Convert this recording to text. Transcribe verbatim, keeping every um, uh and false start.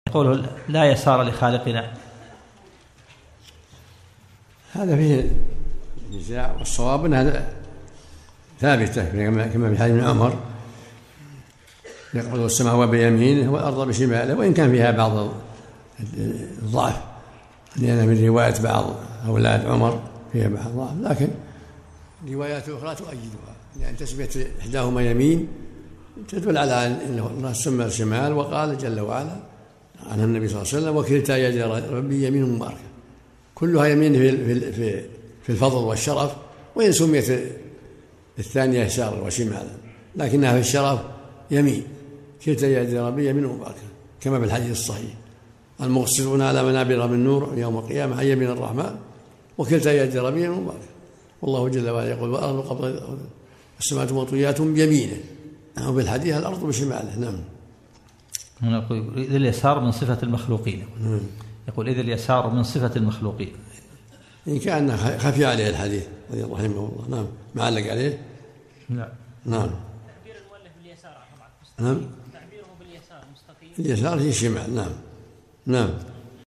يقول لا يسار لخالقنا، هذا فيه نزاع، والصواب أنها ثابتة كما في حديث ابن عمر يقبض السماوات بيمينه والأرض بشماله، وإن كان فيها بعض الضعف لأن من رواية بعض أولاد عمر فيها بعض الضعف، لكن روايات أخرى تؤيدها، لأن تسمية إحداهما يمين تدل على أن الله سمى الشمال، وقال جل وعلا عنها النبي صلى الله عليه وسلم وكلتا يدي ربي يمين مباركة، كلها يمين في في الفضل والشرف، وإن سميت الثانية يسار وشمالا لكنها في الشرف يمين، كلتا يدي ربي يمين مباركة كما في الحديث الصحيح المقصرون على منابر من نور يوم القيامة عن يمين الرحمن وكلتا يدي ربي يمين مباركة، والله جل وعلا يقول والأرض قبض السماوات مطويات بيمينه، وفي الحديث الأرض بشماله. نعم. هنا يقول إذ اليسار من صفة المخلوقين. يقول إذ اليسار من صفة المخلوقين، إن كان خفي عليه الحديث رضي الله عنه والله. نعم. معلق عليه. نعم. نعم. تعبير المؤلف باليسار نعم. تعبيره باليسار مستقيم. اليسار هي الشمال. نعم. نعم.